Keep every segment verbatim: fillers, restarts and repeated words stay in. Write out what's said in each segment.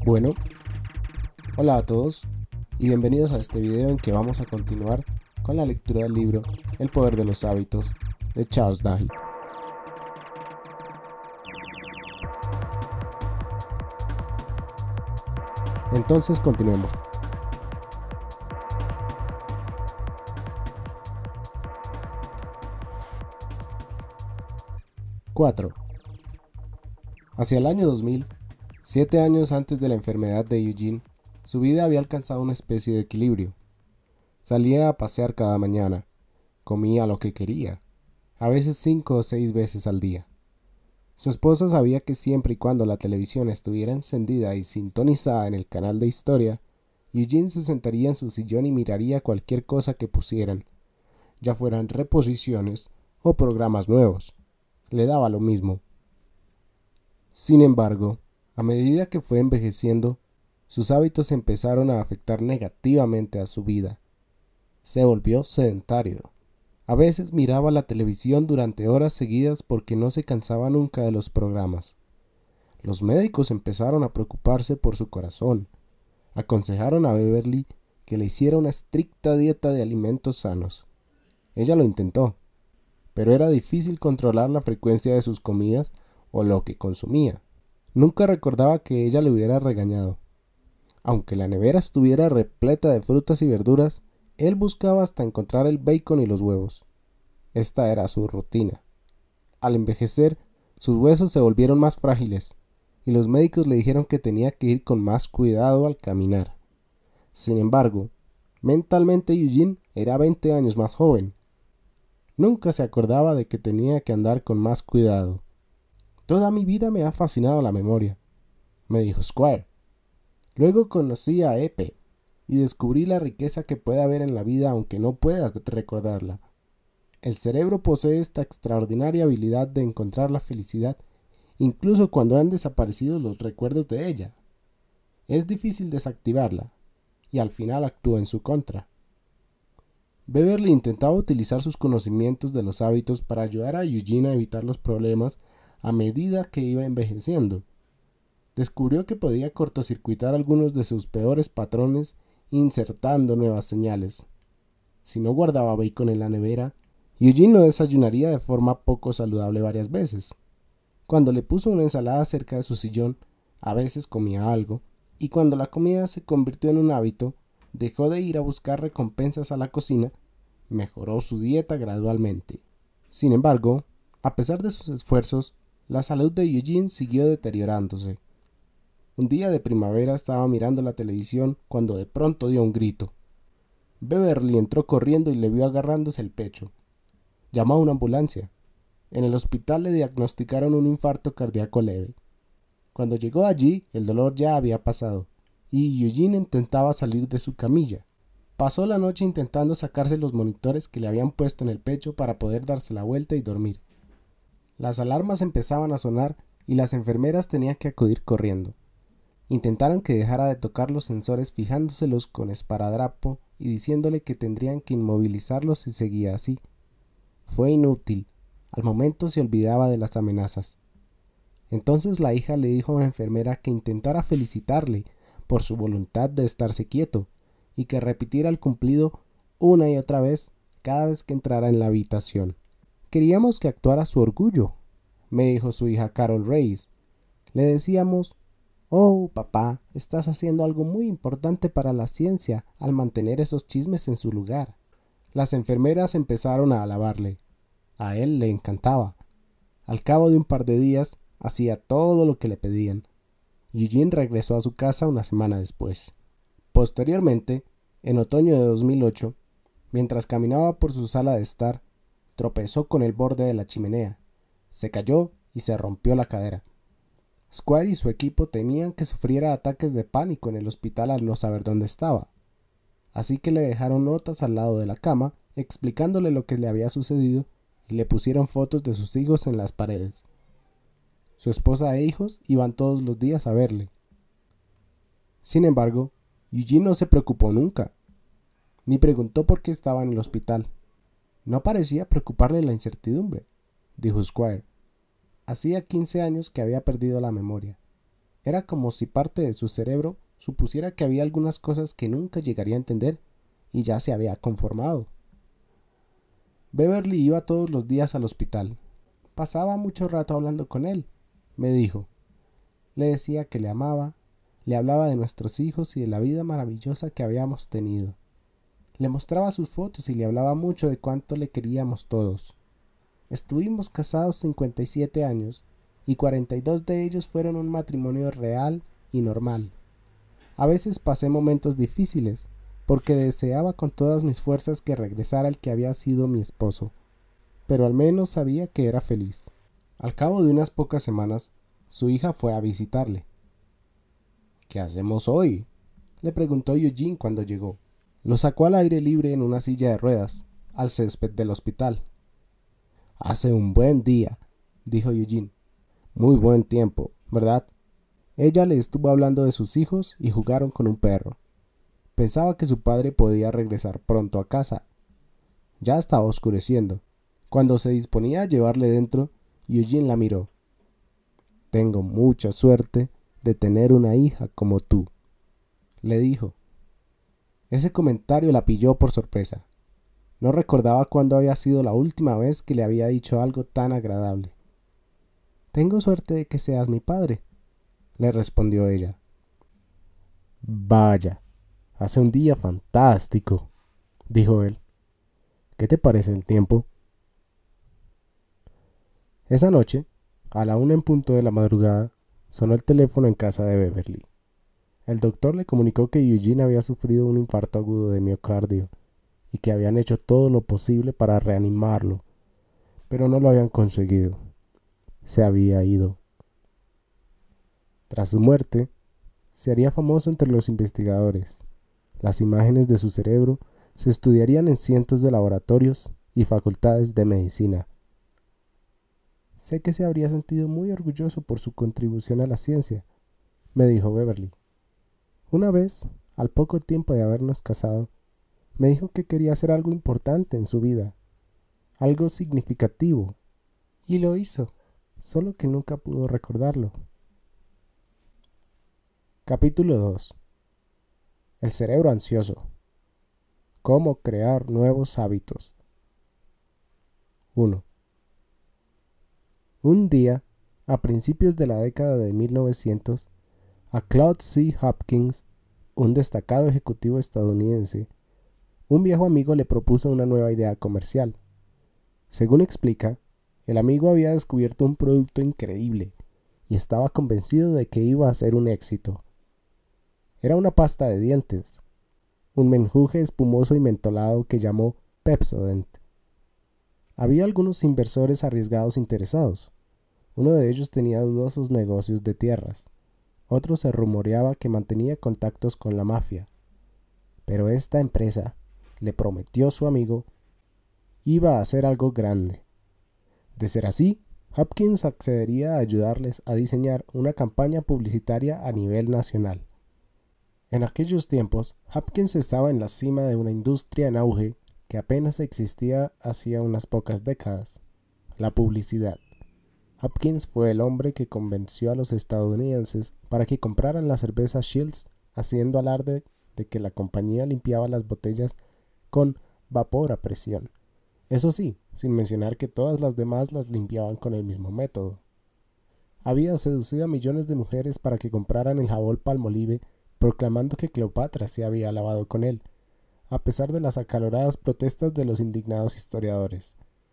Bueno, hola a todos y bienvenidos a este video en que vamos a continuar con la lectura del libro El poder de los hábitos de Charles Duhigg. Entonces continuemos. cuatro. Hacia el año dos mil, siete años antes de la enfermedad de Eugene, su vida había alcanzado una especie de equilibrio. Salía a pasear cada mañana, comía lo que quería, a veces cinco o seis veces al día. Su esposa sabía que siempre y cuando la televisión estuviera encendida y sintonizada en el canal de historia, Eugene se sentaría en su sillón y miraría cualquier cosa que pusieran, ya fueran reposiciones o programas nuevos. Le daba lo mismo. Sin embargo, a medida que fue envejeciendo, sus hábitos empezaron a afectar negativamente a su vida. Se volvió sedentario. A veces miraba la televisión durante horas seguidas porque no se cansaba nunca de los programas. Los médicos empezaron a preocuparse por su corazón. Aconsejaron a Beverly que le hiciera una estricta dieta de alimentos sanos. Ella lo intentó, pero era difícil controlar la frecuencia de sus comidas o lo que consumía. Nunca recordaba que ella le hubiera regañado. Aunque la nevera estuviera repleta de frutas y verduras, él buscaba hasta encontrar el bacon y los huevos. Esta era su rutina. Al envejecer, sus huesos se volvieron más frágiles, y los médicos le dijeron que tenía que ir con más cuidado al caminar. Sin embargo, mentalmente Eugene era veinte años más joven. Nunca se acordaba de que tenía que andar con más cuidado. Toda mi vida me ha fascinado la memoria, me dijo Squire. Luego conocí a Epe y descubrí la riqueza que puede haber en la vida aunque no puedas recordarla. El cerebro posee esta extraordinaria habilidad de encontrar la felicidad incluso cuando han desaparecido los recuerdos de ella. Es difícil desactivarla y al final actúa en su contra. Beverly intentaba utilizar sus conocimientos de los hábitos para ayudar a Eugene a evitar los problemas a medida que iba envejeciendo. Descubrió que podía cortocircuitar algunos de sus peores patrones insertando nuevas señales. Si no guardaba bacon en la nevera, Eugene no desayunaría de forma poco saludable varias veces. Cuando le puso una ensalada cerca de su sillón, a veces comía algo, y cuando la comida se convirtió en un hábito, dejó de ir a buscar recompensas a la cocina, mejoró su dieta gradualmente. Sin embargo, a pesar de sus esfuerzos, la salud de Eugene siguió deteriorándose. Un día de primavera estaba mirando la televisión cuando de pronto dio un grito. Beverly entró corriendo y le vio agarrándose el pecho. Llamó a una ambulancia. En el hospital le diagnosticaron un infarto cardíaco leve. Cuando llegó allí, el dolor ya había pasado, y Eugene intentaba salir de su camilla. Pasó la noche intentando sacarse los monitores que le habían puesto en el pecho para poder darse la vuelta y dormir. Las alarmas empezaban a sonar y las enfermeras tenían que acudir corriendo. Intentaron que dejara de tocar los sensores fijándoselos con esparadrapo y diciéndole que tendrían que inmovilizarlos si seguía así. Fue inútil. Al momento se olvidaba de las amenazas. Entonces la hija le dijo a una enfermera que intentara felicitarle por su voluntad de estarse quieto y que repitiera el cumplido una y otra vez cada vez que entrara en la habitación. Queríamos que actuara su orgullo, me dijo su hija Carol Reyes. Le decíamos: «Oh, papá, estás haciendo algo muy importante para la ciencia al mantener esos chismes en su lugar». Las enfermeras empezaron a alabarle. A él le encantaba. Al cabo de un par de días, hacía todo lo que le pedían. Eugene regresó a su casa una semana después. Posteriormente, en otoño de dos mil ocho, mientras caminaba por su sala de estar, tropezó con el borde de la chimenea, se cayó y se rompió la cadera. Squire y su equipo temían que sufriera ataques de pánico en el hospital al no saber dónde estaba. Así que le dejaron notas al lado de la cama explicándole lo que le había sucedido y le pusieron fotos de sus hijos en las paredes. Su esposa e hijos iban todos los días a verle. Sin embargo, Eugene no se preocupó nunca, ni preguntó por qué estaba en el hospital. No parecía preocuparle la incertidumbre, dijo Squire. Hacía quince años que había perdido la memoria. Era como si parte de su cerebro supusiera que había algunas cosas que nunca llegaría a entender y ya se había conformado. Beverly iba todos los días al hospital. Pasaba mucho rato hablando con él, me dijo. Le decía que le amaba, le hablaba de nuestros hijos y de la vida maravillosa que habíamos tenido. Le mostraba sus fotos y le hablaba mucho de cuánto le queríamos todos. Estuvimos casados cincuenta y siete años y cuarenta y dos de ellos fueron un matrimonio real y normal. A veces pasé momentos difíciles porque deseaba con todas mis fuerzas que regresara el que había sido mi esposo, pero al menos sabía que era feliz. Al cabo de unas pocas semanas, su hija fue a visitarle. ¿Qué hacemos hoy?, le preguntó Eugene cuando llegó. Lo sacó al aire libre en una silla de ruedas, al césped del hospital. Hace un buen día, dijo Eugene. Muy buen tiempo, ¿verdad? Ella le estuvo hablando de sus hijos y jugaron con un perro. Pensaba que su padre podía regresar pronto a casa. Ya estaba oscureciendo. Cuando se disponía a llevarle dentro, Eugene la miró. Tengo mucha suerte de tener una hija como tú, le dijo. Ese comentario la pilló por sorpresa. No recordaba cuándo había sido la última vez que le había dicho algo tan agradable. Tengo suerte de que seas mi padre, le respondió ella. Vaya, hace un día fantástico, dijo él. ¿Qué te parece el tiempo? Esa noche, a la una en punto de la madrugada, sonó el teléfono en casa de Beverly. El doctor le comunicó que Eugene había sufrido un infarto agudo de miocardio y que habían hecho todo lo posible para reanimarlo, pero no lo habían conseguido. Se había ido. Tras su muerte, se haría famoso entre los investigadores. Las imágenes de su cerebro se estudiarían en cientos de laboratorios y facultades de medicina. Sé que se habría sentido muy orgulloso por su contribución a la ciencia, me dijo Beverly. Una vez, al poco tiempo de habernos casado, me dijo que quería hacer algo importante en su vida, algo significativo, y lo hizo, solo que nunca pudo recordarlo. Capítulo dos. El cerebro ansioso. Cómo crear nuevos hábitos. uno. Un día, a principios de la década de mil novecientos, a Claude C. Hopkins, un destacado ejecutivo estadounidense, un viejo amigo le propuso una nueva idea comercial. Según explica, el amigo había descubierto un producto increíble y estaba convencido de que iba a ser un éxito. Era una pasta de dientes, un menjurje espumoso y mentolado que llamó Pepsodent. Había algunos inversores arriesgados interesados. Uno de ellos tenía dudosos negocios de tierras. Otro se rumoreaba que mantenía contactos con la mafia. Pero esta empresa, le prometió su amigo, iba a hacer algo grande. De ser así, Hopkins accedería a ayudarles a diseñar una campaña publicitaria a nivel nacional. En aquellos tiempos, Hopkins estaba en la cima de una industria en auge que apenas existía hacía unas pocas décadas: la publicidad. Hopkins fue el hombre que convenció a los estadounidenses para que compraran la cerveza Shields, haciendo alarde de que la compañía limpiaba las botellas con vapor a presión. Eso sí, sin mencionar que todas las demás las limpiaban con el mismo método. Había seducido a millones de mujeres para que compraran el jabón Palmolive, proclamando que Cleopatra se había lavado con él, a pesar de las acaloradas protestas de los indignados historiadores.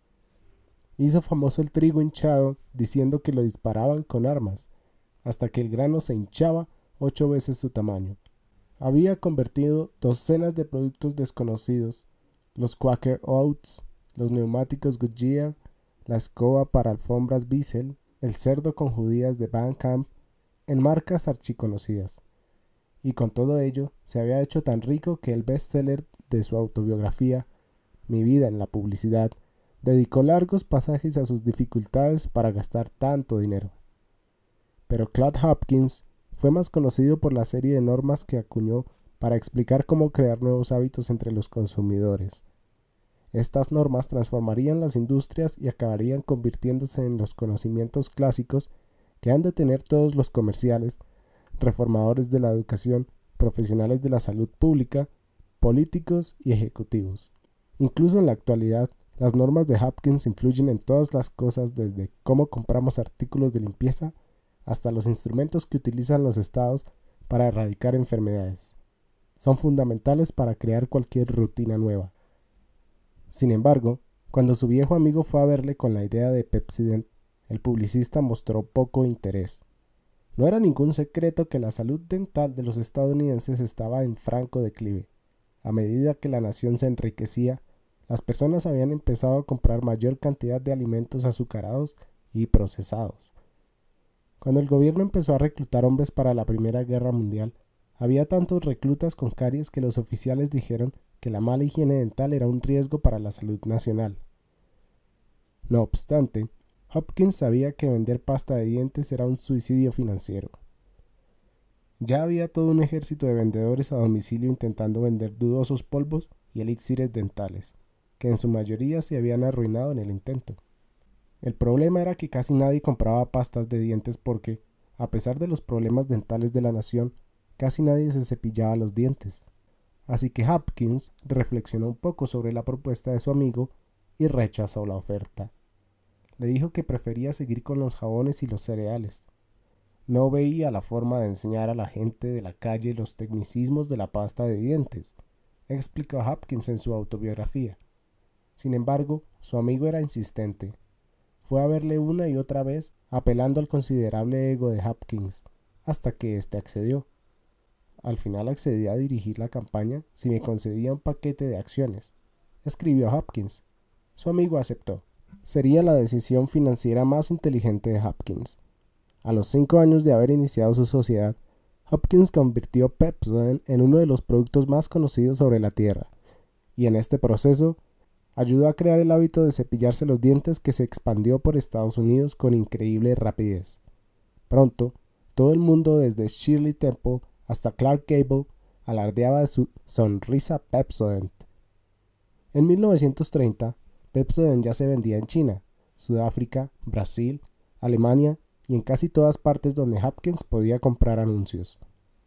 Hizo famoso el trigo hinchado, diciendo que lo disparaban con armas, hasta que el grano se hinchaba ocho veces su tamaño. Había convertido docenas de productos desconocidos, los Quaker Oats, los neumáticos Goodyear, la escoba para alfombras Bissell, el cerdo con judías de Van Camp, en marcas archiconocidas. Y con todo ello, se había hecho tan rico que el bestseller de su autobiografía, Mi vida en la publicidad, dedicó largos pasajes a sus dificultades para gastar tanto dinero. Pero Claude Hopkins fue más conocido por la serie de normas que acuñó para explicar cómo crear nuevos hábitos entre los consumidores. Estas normas transformarían las industrias y acabarían convirtiéndose en los conocimientos clásicos que han de tener todos los comerciales reformadores de la educación, profesionales de la salud pública, políticos y ejecutivos. Incluso en la actualidad, las normas de Hopkins influyen en todas las cosas, desde cómo compramos artículos de limpieza hasta los instrumentos que utilizan los estados para erradicar enfermedades. Son fundamentales para crear cualquier rutina nueva. Sin embargo, cuando su viejo amigo fue a verle con la idea de Pepsodent, el publicista mostró poco interés. No era ningún secreto que la salud dental de los estadounidenses estaba en franco declive. A medida que la nación se enriquecía, las personas habían empezado a comprar mayor cantidad de alimentos azucarados y procesados. Cuando el gobierno empezó a reclutar hombres para la Primera Guerra Mundial, había tantos reclutas con caries que los oficiales dijeron que la mala higiene dental era un riesgo para la salud nacional. No obstante, Hopkins sabía que vender pasta de dientes era un suicidio financiero. Ya había todo un ejército de vendedores a domicilio intentando vender dudosos polvos y elixires dentales, que en su mayoría se habían arruinado en el intento. El problema era que casi nadie compraba pastas de dientes porque, a pesar de los problemas dentales de la nación, casi nadie se cepillaba los dientes. Así que Hopkins reflexionó un poco sobre la propuesta de su amigo y rechazó la oferta. Le dijo que prefería seguir con los jabones y los cereales. No veía la forma de enseñar a la gente de la calle los tecnicismos de la pasta de dientes, explicó Hopkins en su autobiografía. Sin embargo, su amigo era insistente. Fue a verle una y otra vez, apelando al considerable ego de Hopkins, hasta que éste accedió. Al final accedí a dirigir la campaña si me concedía un paquete de acciones, escribió Hopkins. Su amigo aceptó. Sería la decisión financiera más inteligente de Hopkins. A los cinco años de haber iniciado su sociedad, Hopkins convirtió Pepsodent en uno de los productos más conocidos sobre la Tierra, y en este proceso ayudó a crear el hábito de cepillarse los dientes que se expandió por Estados Unidos con increíble rapidez. Pronto, todo el mundo desde Shirley Temple hasta Clark Gable alardeaba de su sonrisa Pepsodent. En mil novecientos treinta, Pepsodent ya se vendía en China, Sudáfrica, Brasil, Alemania y en casi todas partes donde Hopkins podía comprar anuncios.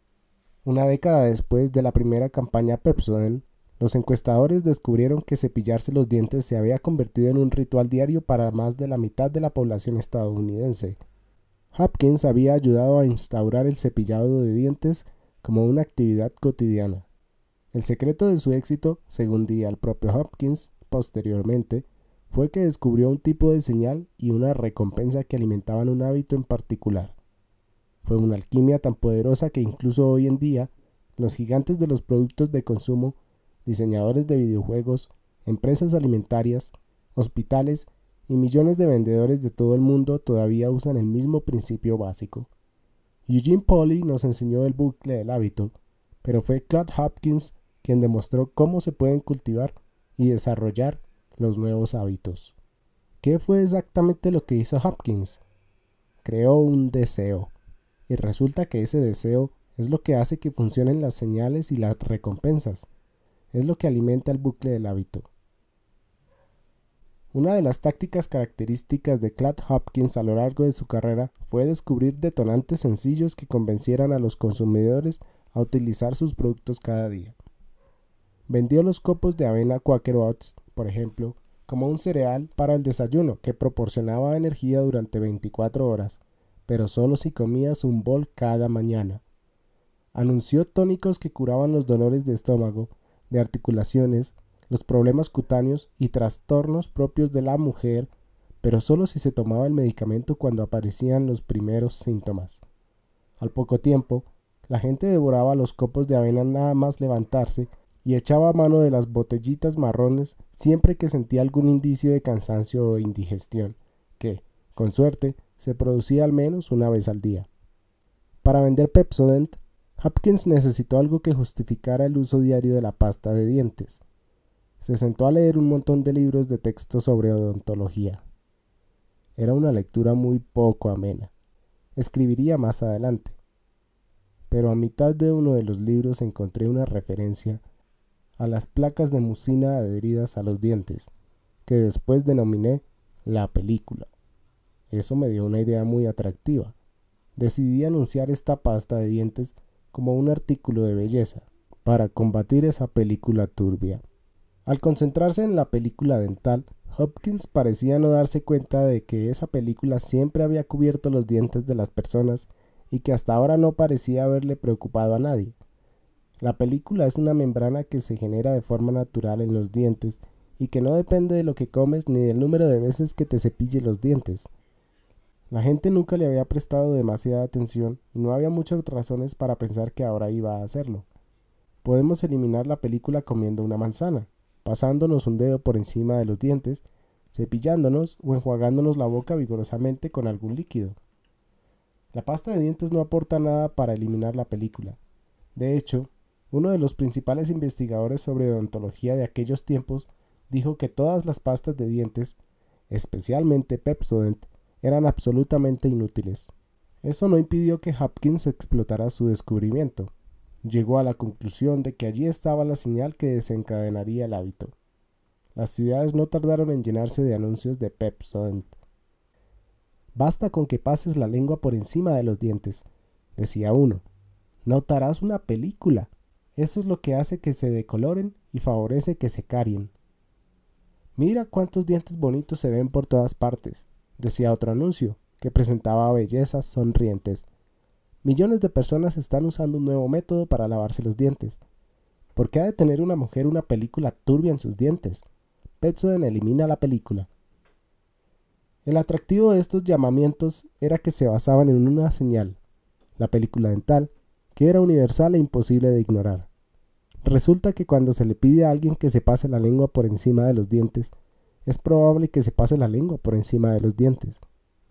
Una década después de la primera campaña Pepsodent, los encuestadores descubrieron que cepillarse los dientes se había convertido en un ritual diario para más de la mitad de la población estadounidense. Hopkins había ayudado a instaurar el cepillado de dientes como una actividad cotidiana. El secreto de su éxito, según diría el propio Hopkins posteriormente, fue que descubrió un tipo de señal y una recompensa que alimentaban un hábito en particular. Fue una alquimia tan poderosa que incluso hoy en día, los gigantes de los productos de consumo, diseñadores de videojuegos, empresas alimentarias, hospitales y millones de vendedores de todo el mundo todavía usan el mismo principio básico. Eugene Polly nos enseñó el bucle del hábito, pero fue Claude Hopkins quien demostró cómo se pueden cultivar y desarrollar los nuevos hábitos. ¿Qué fue exactamente lo que hizo Hopkins? Creó un deseo, y resulta que ese deseo es lo que hace que funcionen las señales y las recompensas. Es lo que alimenta el bucle del hábito. Una de las tácticas características de Claude Hopkins a lo largo de su carrera fue descubrir detonantes sencillos que convencieran a los consumidores a utilizar sus productos cada día. Vendió los copos de avena Quaker Oats, por ejemplo, como un cereal para el desayuno que proporcionaba energía durante veinticuatro horas, pero solo si comías un bol cada mañana. Anunció tónicos que curaban los dolores de estómago, de articulaciones, los problemas cutáneos y trastornos propios de la mujer, pero solo si se tomaba el medicamento cuando aparecían los primeros síntomas. Al poco tiempo, la gente devoraba los copos de avena nada más levantarse y echaba mano de las botellitas marrones siempre que sentía algún indicio de cansancio o indigestión, que, con suerte, se producía al menos una vez al día. Para vender Pepsodent, Hopkins necesitó algo que justificara el uso diario de la pasta de dientes. Se sentó a leer un montón de libros de texto sobre odontología. Era una lectura muy poco amena. Escribiría más adelante. Pero a mitad de uno de los libros encontré una referencia a las placas de mucina adheridas a los dientes, que después denominé la película. Eso me dio una idea muy atractiva. decidí anunciar esta pasta de dientes como un artículo de belleza para combatir esa película turbia. Al concentrarse en la película dental, Hopkins parecía no darse cuenta de que esa película siempre había cubierto los dientes de las personas y que hasta ahora no parecía haberle preocupado a nadie. La película es una membrana que se genera de forma natural en los dientes y que no depende de lo que comes ni del número de veces que te cepille los dientes. La gente nunca le había prestado demasiada atención y no había muchas razones para pensar que ahora iba a hacerlo. Podemos eliminar la película comiendo una manzana, pasándonos un dedo por encima de los dientes, cepillándonos o enjuagándonos la boca vigorosamente con algún líquido. La pasta de dientes no aporta nada para eliminar la película. De hecho, uno de los principales investigadores sobre odontología de aquellos tiempos dijo que todas las pastas de dientes, especialmente Pepsodent, eran absolutamente inútiles. Eso no impidió que Hopkins explotara su descubrimiento. Llegó a la conclusión de que allí estaba la señal que desencadenaría el hábito. Las ciudades no tardaron en llenarse de anuncios de Pepsodent. «Basta con que pases la lengua por encima de los dientes», decía uno. «Notarás una película. Eso es lo que hace que se decoloren y favorece que se carien». «Mira cuántos dientes bonitos se ven por todas partes», decía otro anuncio, que presentaba bellezas sonrientes. «Millones de personas están usando un nuevo método para lavarse los dientes. ¿Por qué ha de tener una mujer una película turbia en sus dientes? Pepsodent elimina la película». El atractivo de estos llamamientos era que se basaban en una señal, la película dental, que era universal e imposible de ignorar. Resulta que cuando se le pide a alguien que se pase la lengua por encima de los dientes, es probable que se pase la lengua por encima de los dientes.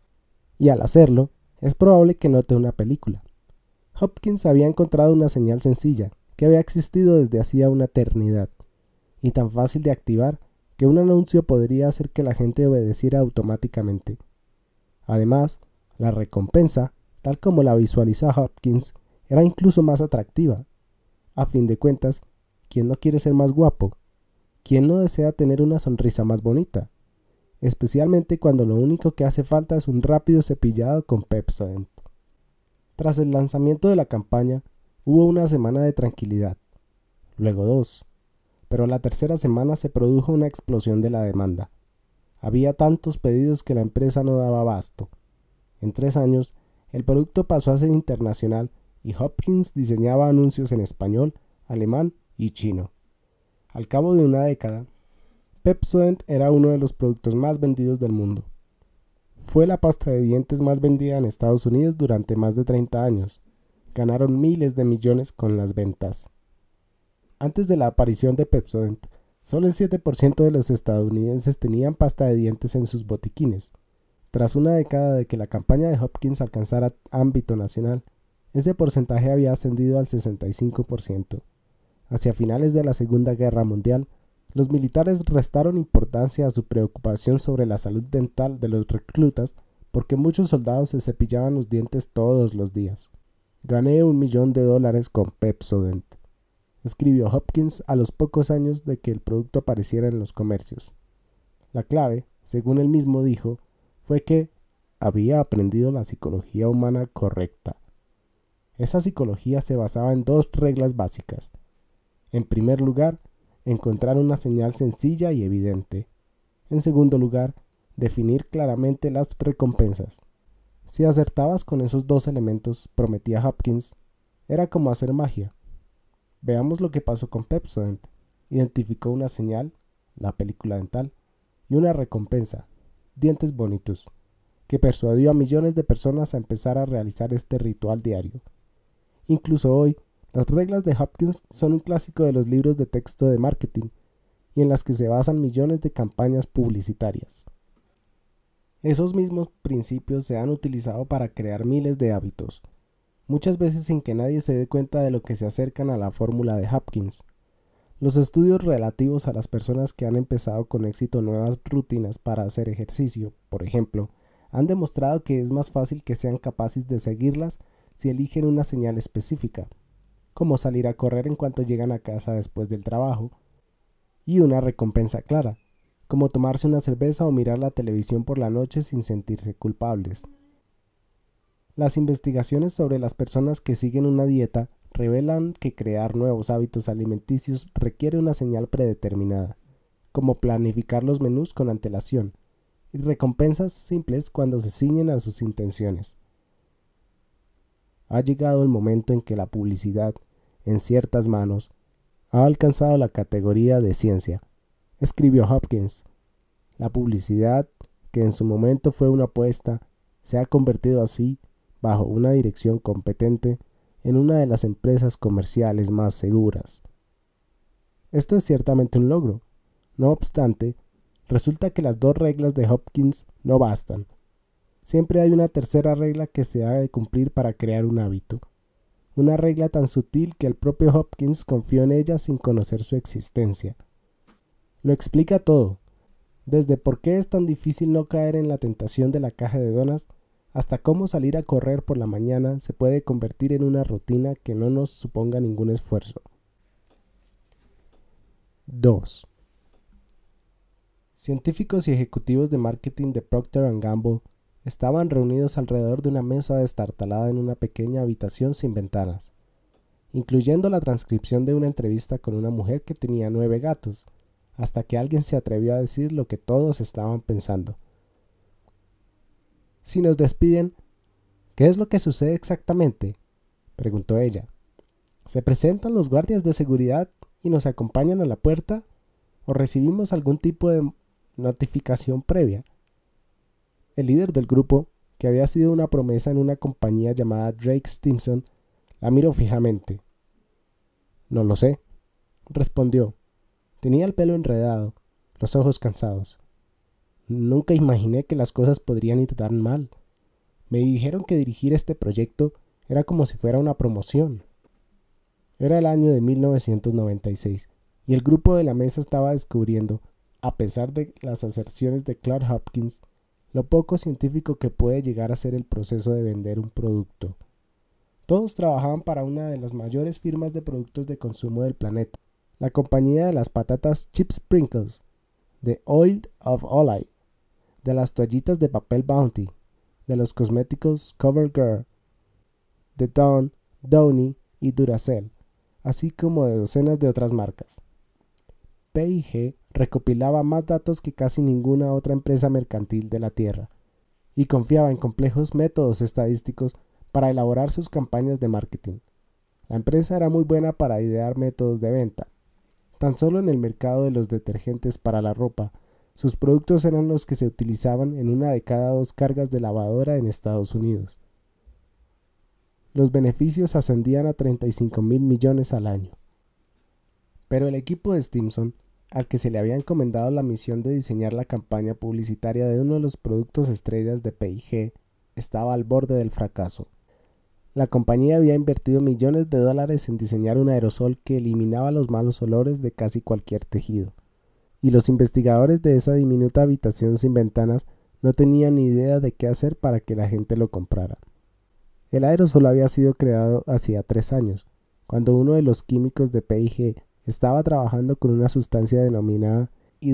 Y al hacerlo, es probable que note una película. Hopkins había encontrado una señal sencilla, que había existido desde hacía una eternidad, y tan fácil de activar que un anuncio podría hacer que la gente obedeciera automáticamente. Además, la recompensa, tal como la visualizaba Hopkins, era incluso más atractiva. A fin de cuentas, ¿quién no quiere ser más guapo? ¿Quién no desea tener una sonrisa más bonita? Especialmente cuando lo único que hace falta es un rápido cepillado con Pepsodent. Tras el lanzamiento de la campaña, hubo una semana de tranquilidad, luego dos, pero la tercera semana se produjo una explosión de la demanda. Había tantos pedidos que la empresa no daba abasto. En tres años, el producto pasó a ser internacional y Hopkins diseñaba anuncios en español, alemán y chino. Al cabo de una década, Pepsodent era uno de los productos más vendidos del mundo. Fue la pasta de dientes más vendida en Estados Unidos durante más de treinta años. Ganaron miles de millones con las ventas. Antes de la aparición de Pepsodent, solo el siete por ciento de los estadounidenses tenían pasta de dientes en sus botiquines. Tras una década de que la campaña de Hopkins alcanzara ámbito nacional, ese porcentaje había ascendido al sesenta y cinco por ciento. Hacia finales de la Segunda Guerra Mundial, los militares restaron importancia a su preocupación sobre la salud dental de los reclutas porque muchos soldados se cepillaban los dientes todos los días. «Gané un millón de dólares con Pepsodent», escribió Hopkins a los pocos años de que el producto apareciera en los comercios. La clave, según él mismo dijo, fue que había aprendido la psicología humana correcta. Esa psicología se basaba en dos reglas básicas. En primer lugar, encontrar una señal sencilla y evidente. En segundo lugar, definir claramente las recompensas. Si acertabas con esos dos elementos, prometía Hopkins, era como hacer magia. Veamos lo que pasó con Pepsodent. Identificó una señal, la película dental, y una recompensa, dientes bonitos, que persuadió a millones de personas a empezar a realizar este ritual diario. Incluso hoy, las reglas de Hopkins son un clásico de los libros de texto de marketing y en las que se basan millones de campañas publicitarias. Esos mismos principios se han utilizado para crear miles de hábitos, muchas veces sin que nadie se dé cuenta de lo que se acercan a la fórmula de Hopkins. Los estudios relativos a las personas que han empezado con éxito nuevas rutinas para hacer ejercicio, por ejemplo, han demostrado que es más fácil que sean capaces de seguirlas si eligen una señal específica, como salir a correr en cuanto llegan a casa después del trabajo, y una recompensa clara, como tomarse una cerveza o mirar la televisión por la noche sin sentirse culpables. Las investigaciones sobre las personas que siguen una dieta revelan que crear nuevos hábitos alimenticios requiere una señal predeterminada, como planificar los menús con antelación, y recompensas simples cuando se ciñen a sus intenciones. Ha llegado el momento en que la publicidad, en ciertas manos, ha alcanzado la categoría de ciencia, escribió Hopkins. La publicidad, que en su momento fue una apuesta, se ha convertido así, bajo una dirección competente, en una de las empresas comerciales más seguras. Esto es ciertamente un logro. No obstante, resulta que las dos reglas de Hopkins no bastan. Siempre hay una tercera regla que se ha de cumplir para crear un hábito. Una regla tan sutil que el propio Hopkins confió en ella sin conocer su existencia. Lo explica todo, desde por qué es tan difícil no caer en la tentación de la caja de donas, hasta cómo salir a correr por la mañana se puede convertir en una rutina que no nos suponga ningún esfuerzo. dos. Científicos y ejecutivos de marketing de Procter and Gamble estaban reunidos alrededor de una mesa destartalada en una pequeña habitación sin ventanas, incluyendo la transcripción de una entrevista con una mujer que tenía nueve gatos, hasta que alguien se atrevió a decir lo que todos estaban pensando. Si nos despiden, ¿qué es lo que sucede exactamente?, preguntó ella. ¿Se presentan los guardias de seguridad y nos acompañan a la puerta? ¿O recibimos algún tipo de notificación previa? El líder del grupo, que había sido una promesa en una compañía llamada Drake Stimson, la miró fijamente. No lo sé, respondió. Tenía el pelo enredado, los ojos cansados. Nunca imaginé que las cosas podrían ir tan mal. Me dijeron que dirigir este proyecto era como si fuera una promoción. Era el año de mil novecientos noventa y seis, y el grupo de la mesa estaba descubriendo, a pesar de las aserciones de Claude Hopkins, lo poco científico que puede llegar a ser el proceso de vender un producto. Todos trabajaban para una de las mayores firmas de productos de consumo del planeta, la compañía de las patatas Chips Sprinkles, de Oil of Olay, de las toallitas de papel Bounty, de los cosméticos CoverGirl, de Dawn, Downy y Duracell, así como de docenas de otras marcas. P y G recopilaba más datos que casi ninguna otra empresa mercantil de la Tierra, y confiaba en complejos métodos estadísticos para elaborar sus campañas de marketing. La empresa era muy buena para idear métodos de venta. Tan solo en el mercado de los detergentes para la ropa, sus productos eran los que se utilizaban en una de cada dos cargas de lavadora en Estados Unidos. Los beneficios ascendían a treinta y cinco mil millones al año. Pero el equipo de Stimson, al que se le había encomendado la misión de diseñar la campaña publicitaria de uno de los productos estrellas de P y G, estaba al borde del fracaso. La compañía había invertido millones de dólares en diseñar un aerosol que eliminaba los malos olores de casi cualquier tejido, y los investigadores de esa diminuta habitación sin ventanas no tenían ni idea de qué hacer para que la gente lo comprara. El aerosol había sido creado hacía tres años, cuando uno de los químicos de P y G estaba trabajando con una sustancia denominada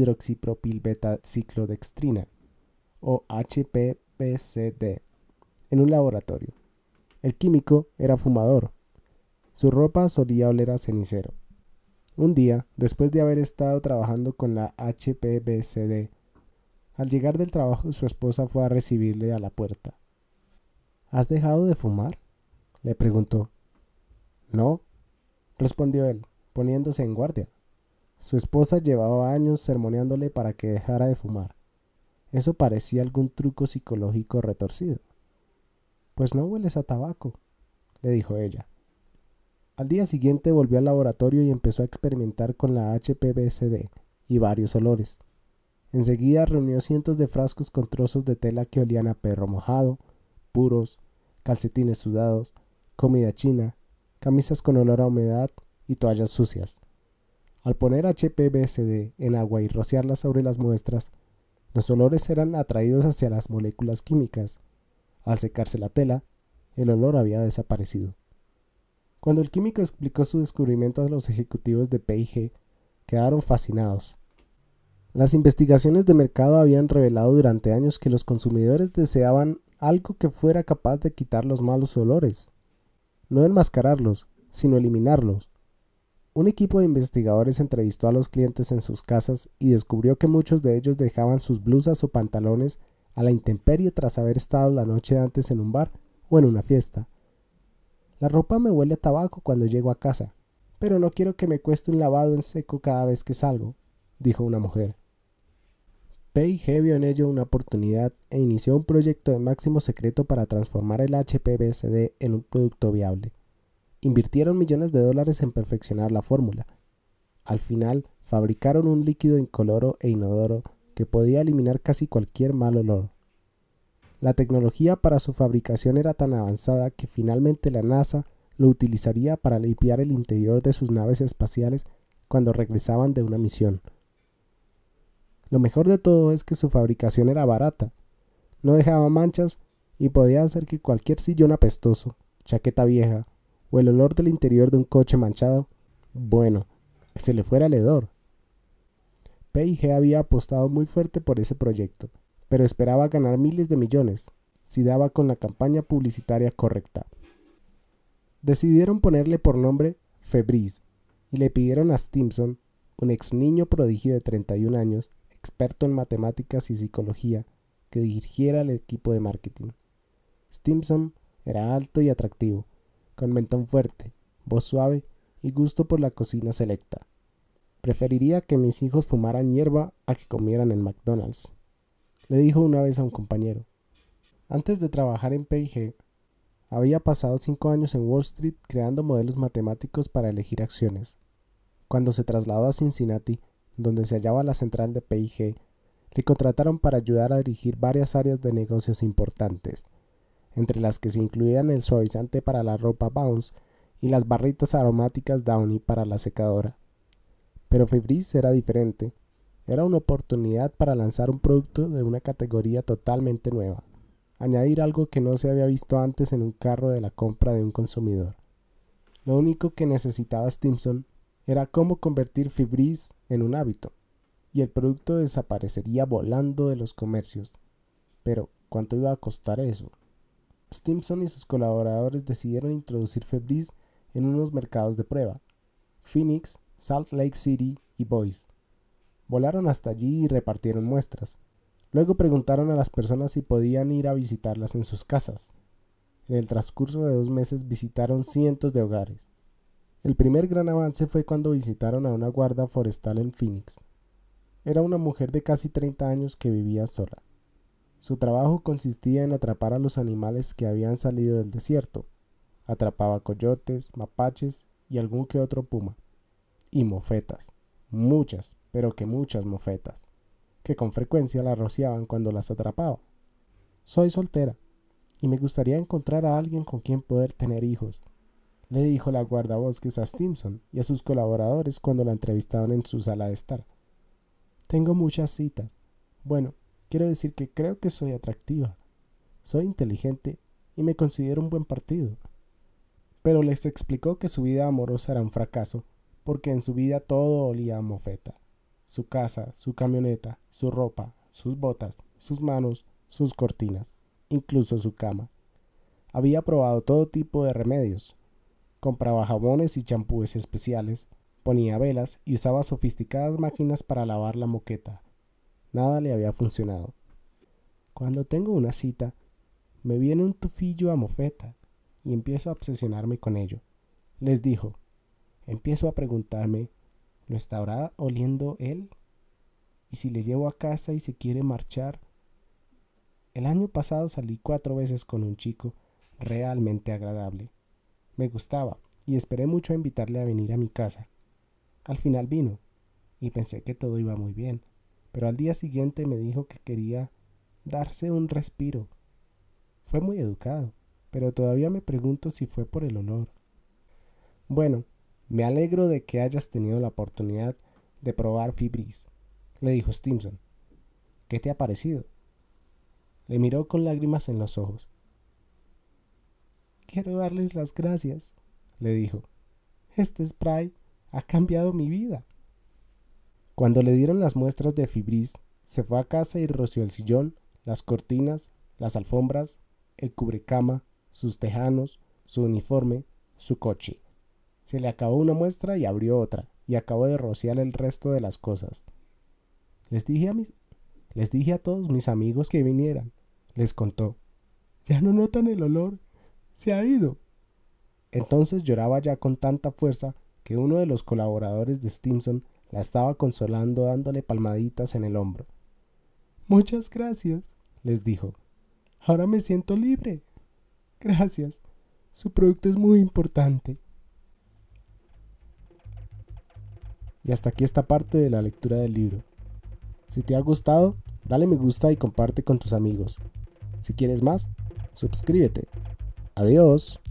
hidroxipropilbetaciclodextrina, o H P B C D, en un laboratorio. El químico era fumador. Su ropa solía oler a cenicero. Un día, después de haber estado trabajando con la H P B C D, al llegar del trabajo su esposa fue a recibirle a la puerta. ¿Has dejado de fumar?, le preguntó. No, respondió él, poniéndose en guardia. Su esposa llevaba años sermoneándole para que dejara de fumar. Eso parecía algún truco psicológico retorcido. Pues no hueles a tabaco, le dijo ella. Al día siguiente volvió al laboratorio y empezó a experimentar con la H P B C D y varios olores. Enseguida reunió cientos de frascos con trozos de tela que olían a perro mojado, puros, calcetines sudados, comida china, camisas con olor a humedad y toallas sucias. Al poner H P B C D en agua y rociarla sobre las muestras, los olores eran atraídos hacia las moléculas químicas. Al secarse la tela, el olor había desaparecido. Cuando el químico explicó su descubrimiento a los ejecutivos de P y G, quedaron fascinados. Las investigaciones de mercado habían revelado durante años que los consumidores deseaban algo que fuera capaz de quitar los malos olores. No enmascararlos, sino eliminarlos. Un equipo de investigadores entrevistó a los clientes en sus casas y descubrió que muchos de ellos dejaban sus blusas o pantalones a la intemperie tras haber estado la noche antes en un bar o en una fiesta. La ropa me huele a tabaco cuando llego a casa, pero no quiero que me cueste un lavado en seco cada vez que salgo, dijo una mujer. P y G vio en ello una oportunidad e inició un proyecto de máximo secreto para transformar el H P V C D en un producto viable. Invirtieron millones de dólares en perfeccionar la fórmula. Al final, fabricaron un líquido incoloro e inodoro que podía eliminar casi cualquier mal olor. La tecnología para su fabricación era tan avanzada que finalmente la NASA lo utilizaría para limpiar el interior de sus naves espaciales cuando regresaban de una misión. Lo mejor de todo es que su fabricación era barata, no dejaba manchas y podía hacer que cualquier sillón apestoso, chaqueta vieja o el olor del interior de un coche manchado, bueno, que se le fuera el hedor. P y G había apostado muy fuerte por ese proyecto, pero esperaba ganar miles de millones si daba con la campaña publicitaria correcta. Decidieron ponerle por nombre Febreze y le pidieron a Stimson, un ex niño prodigio de treinta y un años, experto en matemáticas y psicología, que dirigiera el equipo de marketing. Stimson era alto y atractivo, con mentón fuerte, voz suave y gusto por la cocina selecta. Preferiría que mis hijos fumaran hierba a que comieran en McDonald's, le dijo una vez a un compañero. Antes de trabajar en P y G, había pasado cinco años en Wall Street creando modelos matemáticos para elegir acciones. Cuando se trasladó a Cincinnati, donde se hallaba la central de P y G, le contrataron para ayudar a dirigir varias áreas de negocios importantes, entre las que se incluían el suavizante para la ropa Bounce y las barritas aromáticas Downy para la secadora. Pero Febreze era diferente. Era una oportunidad para lanzar un producto de una categoría totalmente nueva, añadir algo que no se había visto antes en un carro de la compra de un consumidor. Lo único que necesitaba Stimson era cómo convertir Febreze en un hábito, y el producto desaparecería volando de los comercios. Pero, ¿cuánto iba a costar eso? Stimson y sus colaboradores decidieron introducir Febreze en unos mercados de prueba: Phoenix, Salt Lake City y Boise. Volaron hasta allí y repartieron muestras. Luego preguntaron a las personas si podían ir a visitarlas en sus casas. En el transcurso de dos meses visitaron cientos de hogares. El primer gran avance fue cuando visitaron a una guarda forestal en Phoenix. Era una mujer de casi treinta años que vivía sola. Su trabajo consistía en atrapar a los animales que habían salido del desierto. Atrapaba coyotes, mapaches y algún que otro puma. Y mofetas. Muchas, pero que muchas mofetas, que con frecuencia la rociaban cuando las atrapaba. Soy soltera, y me gustaría encontrar a alguien con quien poder tener hijos, le dijo la guardabosques a Stimson y a sus colaboradores cuando la entrevistaron en su sala de estar. Tengo muchas citas. Bueno, quiero decir que creo que soy atractiva. Soy inteligente y me considero un buen partido. Pero les explicó que su vida amorosa era un fracaso, porque en su vida todo olía a mofeta. Su casa, su camioneta, su ropa, sus botas, sus manos, sus cortinas, incluso su cama. Había probado todo tipo de remedios. Compraba jabones y champúes especiales, ponía velas y usaba sofisticadas máquinas para lavar la moqueta. Nada le había funcionado. Cuando tengo una cita, me viene un tufillo a mofeta y empiezo a obsesionarme con ello, les dijo. Empiezo a preguntarme, ¿lo estará oliendo él? ¿Y si le llevo a casa y se quiere marchar? El año pasado salí cuatro veces con un chico realmente agradable. Me gustaba y esperé mucho a invitarle a venir a mi casa. Al final vino y pensé que todo iba muy bien, pero al día siguiente me dijo que quería darse un respiro. Fue muy educado, pero todavía me pregunto si fue por el olor. Bueno, me alegro de que hayas tenido la oportunidad de probar Febreze, le dijo Stimson. ¿Qué te ha parecido? Le miró con lágrimas en los ojos. Quiero darles las gracias, le dijo. Este spray ha cambiado mi vida. Cuando le dieron las muestras de Febreze, se fue a casa y roció el sillón, las cortinas, las alfombras el cubrecama, sus tejanos, su uniforme, su coche. Se le acabó una muestra y abrió otra, y acabó de rociar el resto de las cosas. Les dije a mis, les dije a todos mis amigos que vinieran, les contó. Ya no notan el olor, se ha ido. Entonces lloraba ya con tanta fuerza que uno de los colaboradores de Stimson la estaba consolando dándole palmaditas en el hombro. Muchas gracias, les dijo. Ahora me siento libre. Gracias. Su producto es muy importante. Y hasta aquí esta parte de la lectura del libro. Si te ha gustado, dale me gusta y comparte con tus amigos. Si quieres más, suscríbete. Adiós.